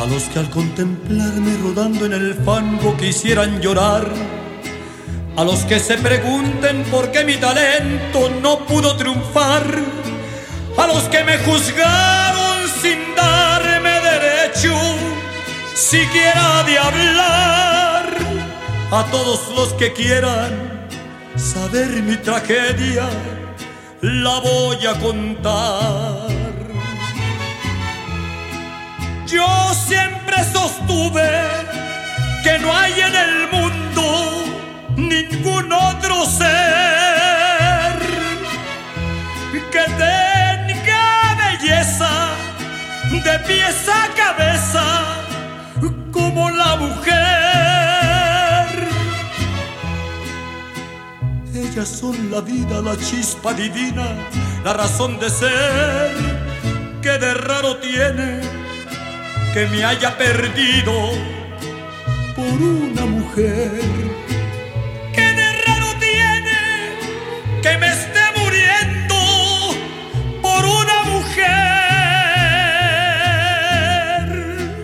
A los que al contemplarme rodando en el fango quisieran llorar, a los que se pregunten por qué mi talento no pudo triunfar, a los que me juzgaron sin darme derecho siquiera de hablar, a todos los que quieran saber mi tragedia, la voy a contar. Yo siempre sostuve que no hay en el mundo ningún otro ser que tenga belleza de pies a cabeza como la mujer. Ellas son la vida, la chispa divina, la razón de ser que de raro tiene que me haya perdido por una mujer. Que de raro tiene que me esté muriendo por una mujer.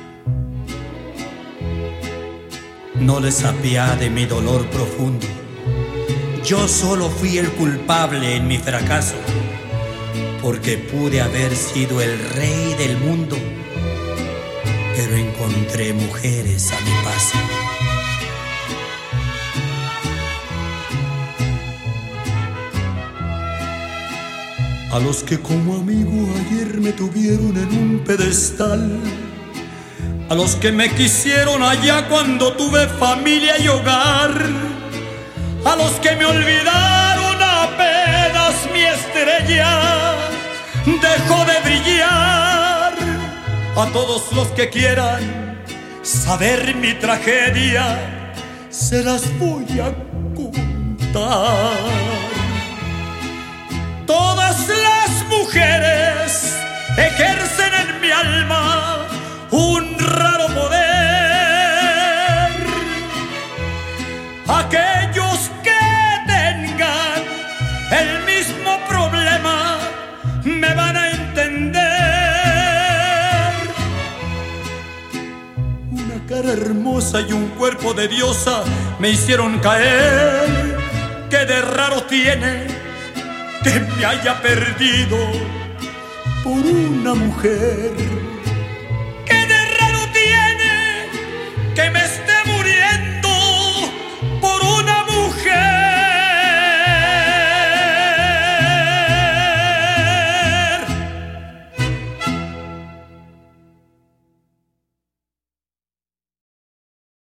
No les apiade mi dolor profundo. Yo solo fui el culpable en mi fracaso, porque pude haber sido el rey del mundo, pero encontré mujeres a mi paso. A los que como amigo ayer me tuvieron en un pedestal, a los que me quisieron allá cuando tuve familia y hogar, a los que me olvidaron apenas mi estrella dejó de brillar, a todos los que quieran saber mi tragedia, se las voy a contar. Todas las mujeres ejercen en mi alma un raro poder. Aquellos que tengan el mismo problema me van a entender. Una cara hermosa y un cuerpo de diosa me hicieron caer. Que de raro tiene que me haya perdido por una mujer.